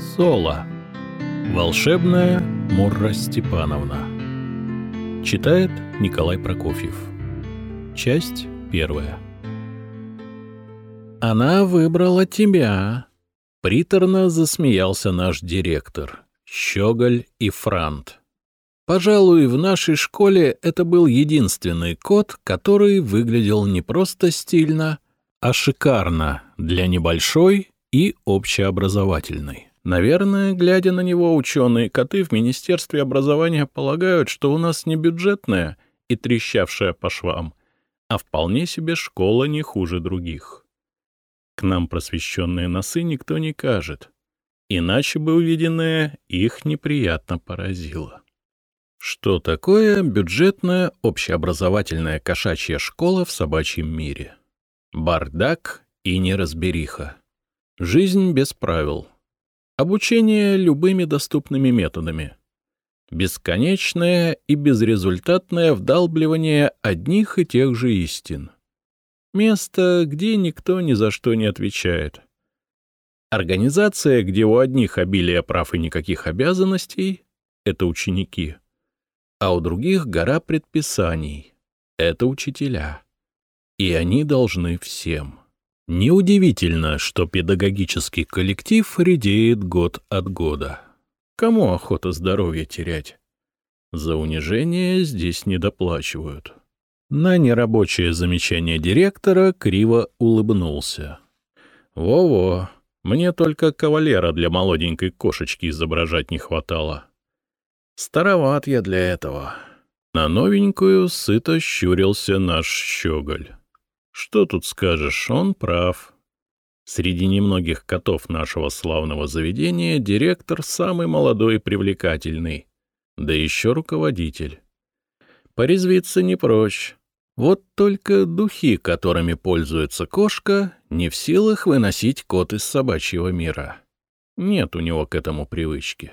Соло. Волшебная Мурра Степановна. Читает Николай Прокофьев. Часть 1. Она выбрала тебя. Приторно засмеялся наш директор, Щеголь и Франт. Пожалуй, в нашей школе это был единственный кот, который выглядел не просто стильно, а шикарно для небольшой и общеобразовательной. Наверное, глядя на него, ученые-коты в Министерстве образования полагают, что у нас не бюджетная и трещавшая по швам, а вполне себе школа не хуже других. К нам просвещенные носы никто не кажет, иначе бы увиденное их неприятно поразило. Что такое бюджетная общеобразовательная кошачья школа в собачьем мире? Бардак и неразбериха. Жизнь без правил. Обучение любыми доступными методами. Бесконечное и безрезультатное вдалбливание одних и тех же истин. Место, где никто ни за что не отвечает. Организация, где у одних обилие прав и никаких обязанностей — это ученики, а у других гора предписаний — это учителя. И они должны всем. Неудивительно, что педагогический коллектив редеет год от года. Кому охота здоровье терять? За унижение здесь не доплачивают. На нерабочее замечание директора криво улыбнулся. Во-во, мне только кавалера для молоденькой кошечки изображать не хватало. Староват я для этого. На новенькую сыто щурился наш щеголь. Что тут скажешь, он прав. Среди немногих котов нашего славного заведения директор самый молодой и привлекательный, да еще руководитель. Порезвиться не прочь. Вот только духи, которыми пользуется кошка, не в силах выносить кот из собачьего мира. Нет у него к этому привычки.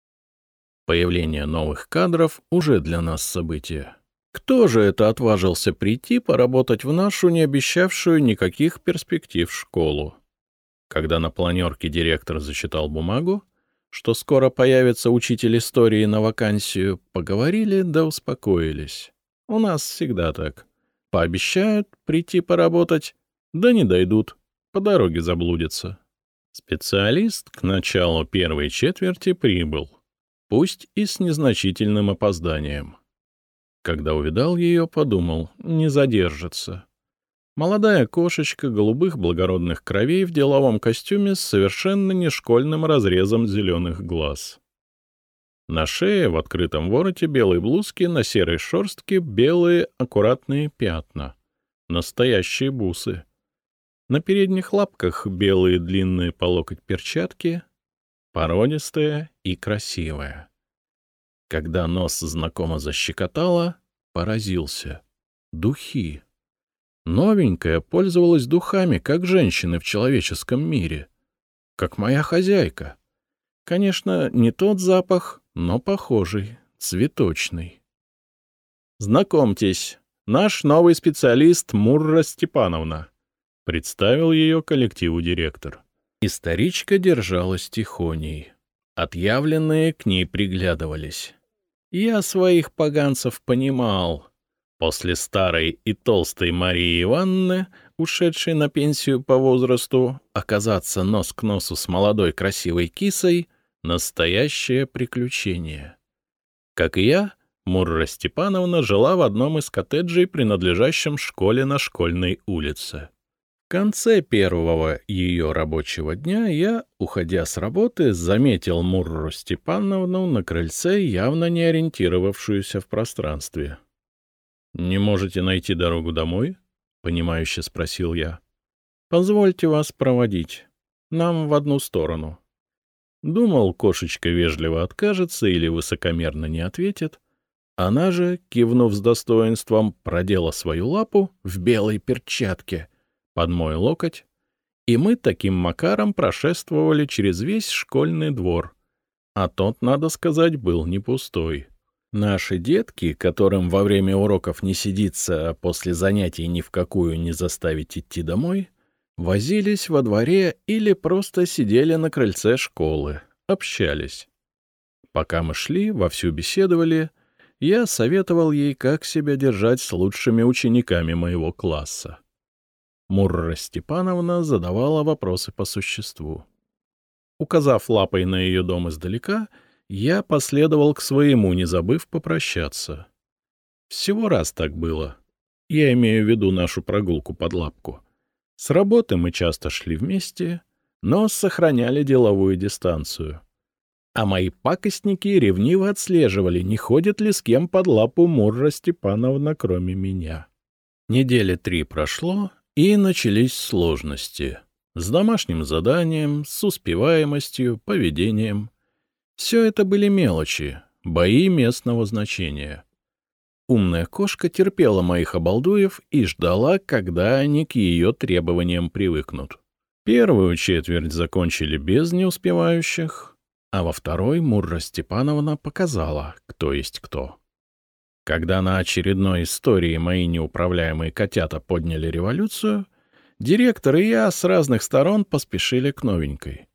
Появление новых кадров уже для нас событие. Кто же это отважился прийти поработать в нашу, не обещавшую никаких перспектив школу? Когда на планерке директор зачитал бумагу, что скоро появится учитель истории на вакансию, поговорили да успокоились. У нас всегда так. Пообещают прийти поработать, да не дойдут, по дороге заблудятся. Специалист к началу первой четверти прибыл, пусть и с незначительным опозданием. Когда увидал ее, подумал, не задержится. Молодая кошечка голубых благородных кровей в деловом костюме с совершенно не школьным разрезом зеленых глаз. На шее в открытом вороте белой блузки на серой шерстке белые аккуратные пятна. Настоящие бусы. На передних лапках белые длинные по локоть перчатки. Породистая и красивая. Когда нос знакомо защекотало, поразился. Духи. Новенькая пользовалась духами, как женщины в человеческом мире. Как моя хозяйка. Конечно, не тот запах, но похожий, цветочный. «Знакомьтесь, наш новый специалист Мурра Степановна», — представил ее коллективу директор. И старичка держалась тихоней. Отъявленные к ней приглядывались. Я своих поганцев понимал. После старой и толстой Марии Ивановны, ушедшей на пенсию по возрасту, оказаться нос к носу с молодой красивой кисой — настоящее приключение. Как и я, Мурра Степановна жила в одном из коттеджей, принадлежащем школе на Школьной улице. В конце первого ее рабочего дня я, уходя с работы, заметил Мурру Степановну на крыльце, явно не ориентировавшуюся в пространстве. «Не можете найти дорогу домой?» — понимающе спросил я. «Позвольте вас проводить. Нам в одну сторону». Думал, кошечка вежливо откажется или высокомерно не ответит. Она же, кивнув с достоинством, продела свою лапу в белой перчатке под мой локоть, и мы таким макаром прошествовали через весь школьный двор. А тот, надо сказать, был не пустой. Наши детки, которым во время уроков не сидится, а после занятий ни в какую не заставить идти домой, возились во дворе или просто сидели на крыльце школы, общались. Пока мы шли, вовсю беседовали, я советовал ей, как себя держать с лучшими учениками моего класса. Мурра Степановна задавала вопросы по существу. Указав лапой на ее дом издалека, я последовал к своему, не забыв попрощаться. Всего раз так было. Я имею в виду нашу прогулку под лапку. С работы мы часто шли вместе, но сохраняли деловую дистанцию. А мои пакостники ревниво отслеживали, не ходит ли с кем под лапу Мурра Степановна, кроме меня. Недели 3 прошло, и начались сложности. С домашним заданием, с успеваемостью, поведением. Все это были мелочи, бои местного значения. Умная кошка терпела моих обалдуев и ждала, когда они к ее требованиям привыкнут. Первую четверть закончили без неуспевающих, а во второй Мурра Степановна показала, кто есть кто. Когда на очередной истории мои неуправляемые котята подняли революцию, директор и я с разных сторон поспешили к новенькой.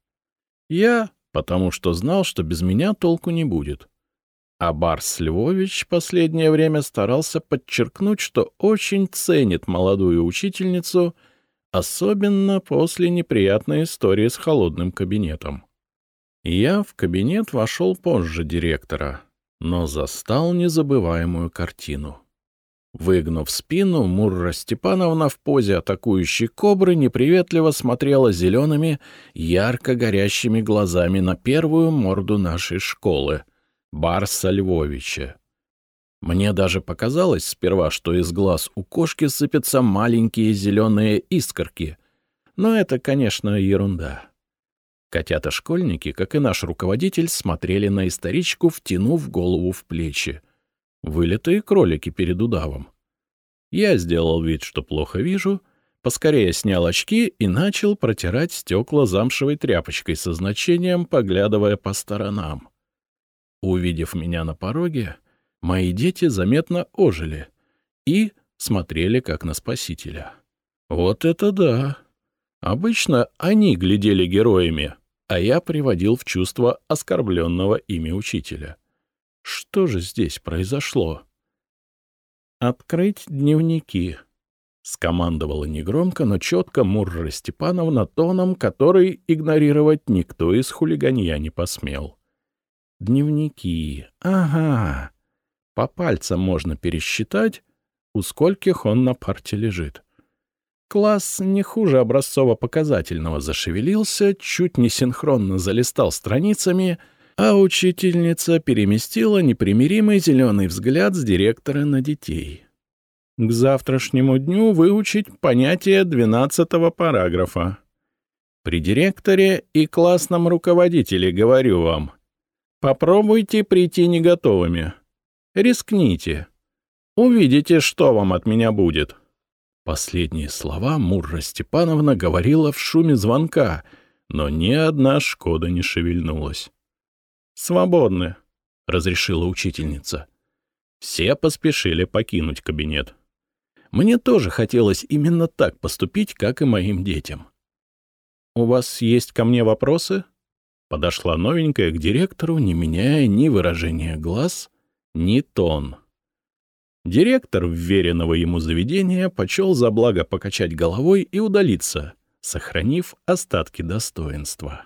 Я, потому что знал, что без меня толку не будет. А Барс Львович последнее время старался подчеркнуть, что очень ценит молодую учительницу, особенно после неприятной истории с холодным кабинетом. Я в кабинет вошел позже директора, но застал незабываемую картину. Выгнув спину, Мурра Степановна в позе атакующей кобры неприветливо смотрела зелеными, ярко горящими глазами на первую морду нашей школы — Барса Львовича. Мне даже показалось сперва, что из глаз у кошки сыпятся маленькие зеленые искорки, но это, конечно, ерунда. Котята-школьники, как и наш руководитель, смотрели на историчку, втянув голову в плечи. Вылитые кролики перед удавом. Я сделал вид, что плохо вижу, поскорее снял очки и начал протирать стекла замшевой тряпочкой со значением, поглядывая по сторонам. Увидев меня на пороге, мои дети заметно ожили и смотрели как на спасителя. Вот это да! Обычно они глядели героями, а я приводил в чувство оскорбленного ими учителя. Что же здесь произошло? «Открыть дневники», — скомандовала негромко, но четко Мурра Степановна тоном, который игнорировать никто из хулиганья не посмел. «Дневники. Ага. По пальцам можно пересчитать, у скольких он на парте лежит». Класс не хуже образцово-показательного зашевелился, чуть не синхронно залистал страницами, а учительница переместила непримиримый зеленый взгляд с директора на детей. К завтрашнему дню выучить понятие 12-го параграфа. При директоре и классном руководителе говорю вам, попробуйте прийти не готовыми. Рискните. Увидите, что вам от меня будет. Последние слова Мурра Степановна говорила в шуме звонка, но ни одна Шкода не шевельнулась. «Свободны», — разрешила учительница. Все поспешили покинуть кабинет. Мне тоже хотелось именно так поступить, как и моим детям. «У вас есть ко мне вопросы?» Подошла новенькая к директору, не меняя ни выражения глаз, ни тон. Директор вверенного ему заведения почел за благо покачать головой и удалиться, сохранив остатки достоинства.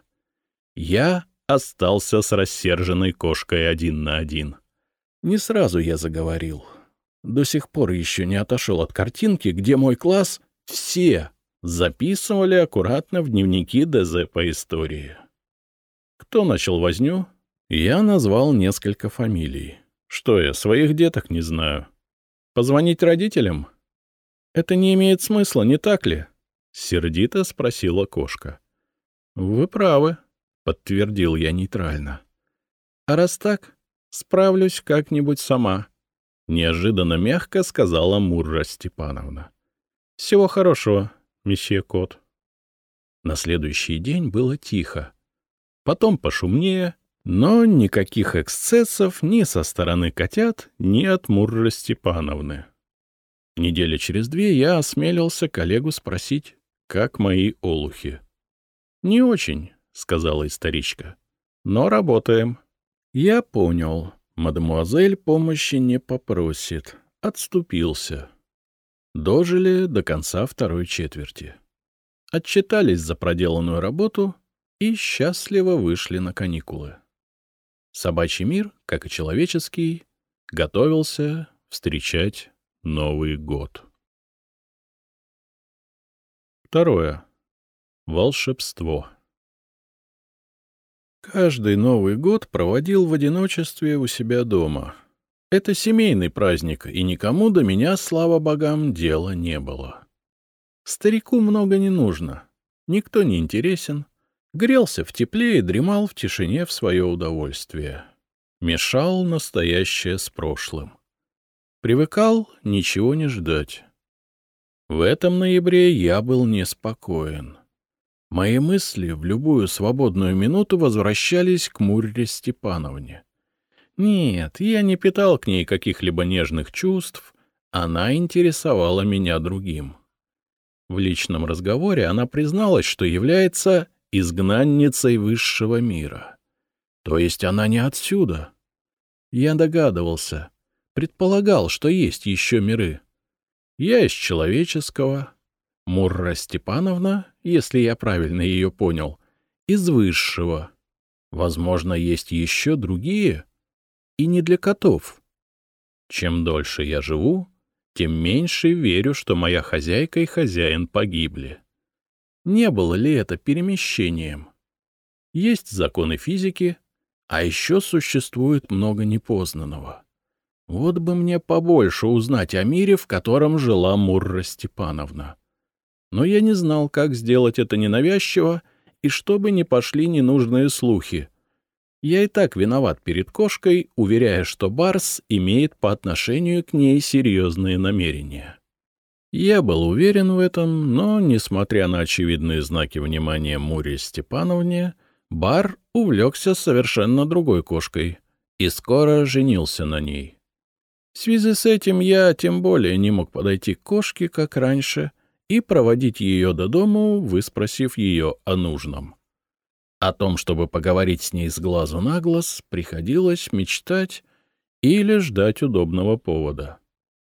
Я остался с рассерженной кошкой 1 на 1. Не сразу я заговорил. До сих пор еще не отошел от картинки, где мой класс все записывали аккуратно в дневники ДЗ по истории. Кто начал возню? Я назвал несколько фамилий. Что я, своих деток не знаю? Позвонить родителям? Это не имеет смысла, не так ли? Сердито спросила кошка. Вы правы, подтвердил я нейтрально. А раз так, справлюсь как-нибудь сама. Неожиданно мягко сказала Мурра Степановна. Всего хорошего, месье Кот. На следующий день было тихо. Потом пошумнее, но никаких эксцессов ни со стороны котят, ни от Мурры Степановны. Недели через 2 я осмелился коллегу спросить, как мои олухи. — Не очень, — сказала историчка. Но работаем. Я понял. Мадемуазель помощи не попросит. Отступился. Дожили до конца второй четверти. Отчитались за проделанную работу и счастливо вышли на каникулы. Собачий мир, как и человеческий, готовился встречать Новый год. 2. Волшебство. Каждый Новый год проводил в одиночестве у себя дома. Это семейный праздник, и никому до меня, слава богам, дела не было. Старику много не нужно, никто не интересен, грелся в тепле и дремал в тишине в свое удовольствие. Мешал настоящее с прошлым. Привыкал ничего не ждать. В этом ноябре я был неспокоен. Мои мысли в любую свободную минуту возвращались к Мурре Степановне. Нет, я не питал к ней каких-либо нежных чувств, она интересовала меня другим. В личном разговоре она призналась, что является изгнанницей высшего мира. То есть она не отсюда. Я догадывался, предполагал, что есть еще миры. Я из человеческого, Мурра Степановна, если я правильно ее понял, из высшего. Возможно, есть еще другие, и не для котов. Чем дольше я живу, тем меньше верю, что моя хозяйка и хозяин погибли. Не было ли это перемещением? Есть законы физики, а еще существует много непознанного. Вот бы мне побольше узнать о мире, в котором жила Мурра Степановна. Но я не знал, как сделать это ненавязчиво, и чтобы не пошли ненужные слухи. Я и так виноват перед кошкой, уверяя, что Барс имеет по отношению к ней серьезные намерения. Я был уверен в этом, но, несмотря на очевидные знаки внимания Мурре Степановне, Бар увлекся совершенно другой кошкой и скоро женился на ней. В связи с этим я тем более не мог подойти к кошке, как раньше, и проводить ее до дому, выспросив ее о нужном. О том, чтобы поговорить с ней с глазу на глаз, приходилось мечтать или ждать удобного повода.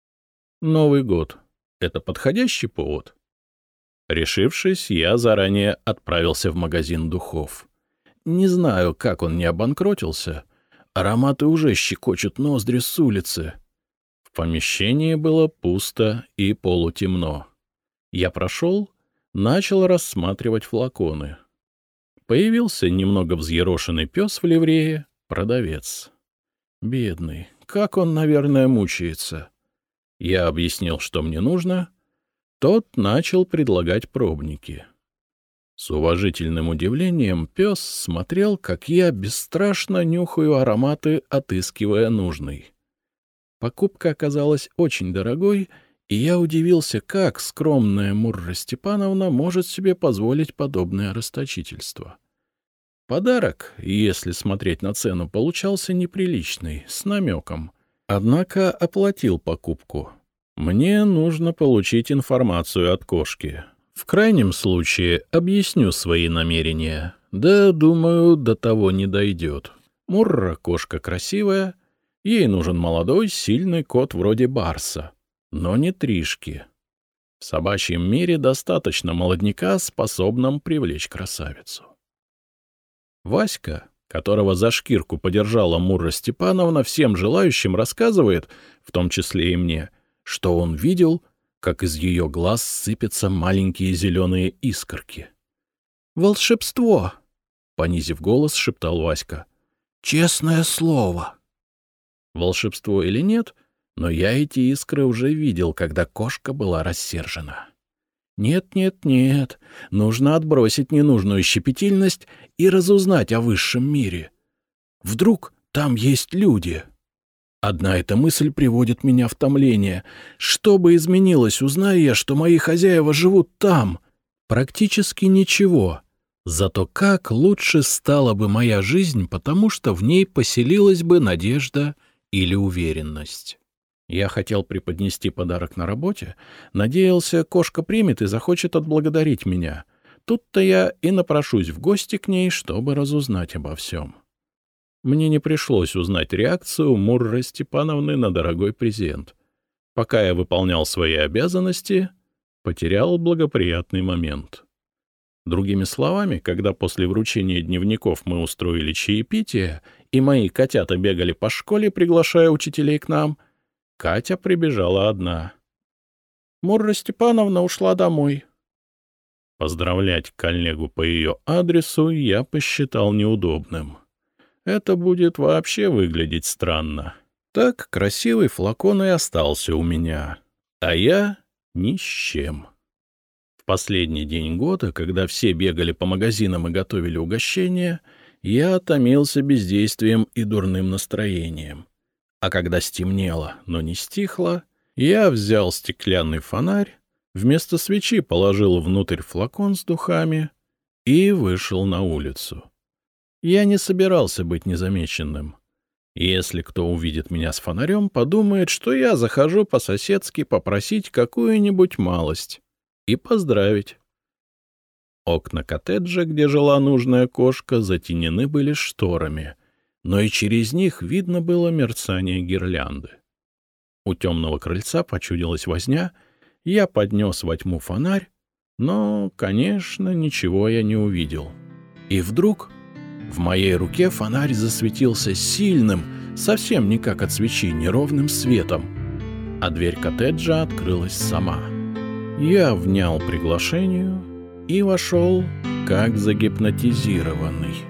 Новый год — это подходящий повод? Решившись, я заранее отправился в магазин духов. Не знаю, как он не обанкротился. Ароматы уже щекочут ноздри с улицы. В помещении было пусто и полутемно. Я прошел, начал рассматривать флаконы. Появился немного взъерошенный пес в ливрее, продавец. Бедный, как он, наверное, мучается. Я объяснил, что мне нужно. Тот начал предлагать пробники. С уважительным удивлением пес смотрел, как я бесстрашно нюхаю ароматы, отыскивая нужный. Покупка оказалась очень дорогой, и я удивился, как скромная Мурра Степановна может себе позволить подобное расточительство. Подарок, если смотреть на цену, получался неприличный, с намеком. Однако оплатил покупку. Мне нужно получить информацию от кошки. В крайнем случае объясню свои намерения. Да, думаю, до того не дойдет. Мурра кошка красивая, ей нужен молодой, сильный кот вроде Барса. Но не Тришки. В собачьем мире достаточно молодняка, способным привлечь красавицу. Васька, которого за шкирку подержала Мурра Степановна, всем желающим рассказывает, в том числе и мне, что он видел, как из ее глаз сыпятся маленькие зеленые искорки. «Волшебство!» — понизив голос, шептал Васька. «Честное слово!» Волшебство или нет, но я эти искры уже видел, когда кошка была рассержена. Нет, нужно отбросить ненужную щепетильность и разузнать о высшем мире. Вдруг там есть люди? Одна эта мысль приводит меня в томление. Что бы изменилось, узная я, что мои хозяева живут там? Практически ничего. Зато как лучше стала бы моя жизнь, потому что в ней поселилась бы надежда или уверенность. Я хотел преподнести подарок на работе, надеялся, кошка примет и захочет отблагодарить меня. Тут-то я и напрошусь в гости к ней, чтобы разузнать обо всем. Мне не пришлось узнать реакцию Мурры Степановны на дорогой презент. Пока я выполнял свои обязанности, потерял благоприятный момент. Другими словами, когда после вручения дневников мы устроили чаепитие, и мои котята бегали по школе, приглашая учителей к нам, Катя прибежала одна. Мурра Степановна ушла домой. Поздравлять коллегу по ее адресу я посчитал неудобным. Это будет вообще выглядеть странно. Так красивый флакон и остался у меня, а я ни с чем. В последний день года, когда все бегали по магазинам и готовили угощения, я томился бездействием и дурным настроением. А когда стемнело, но не стихло, я взял стеклянный фонарь, вместо свечи положил внутрь флакон с духами и вышел на улицу. Я не собирался быть незамеченным. Если кто увидит меня с фонарем, подумает, что я захожу по-соседски попросить какую-нибудь малость и поздравить. Окна коттеджа, где жила нужная кошка, затенены были шторами, но и через них видно было мерцание гирлянды. У темного крыльца почудилась возня, я поднес во тьму фонарь, но, конечно, ничего я не увидел. И вдруг в моей руке фонарь засветился сильным, совсем не как от свечи, неровным светом, а дверь коттеджа открылась сама. Я внял приглашению и вошел, как загипнотизированный.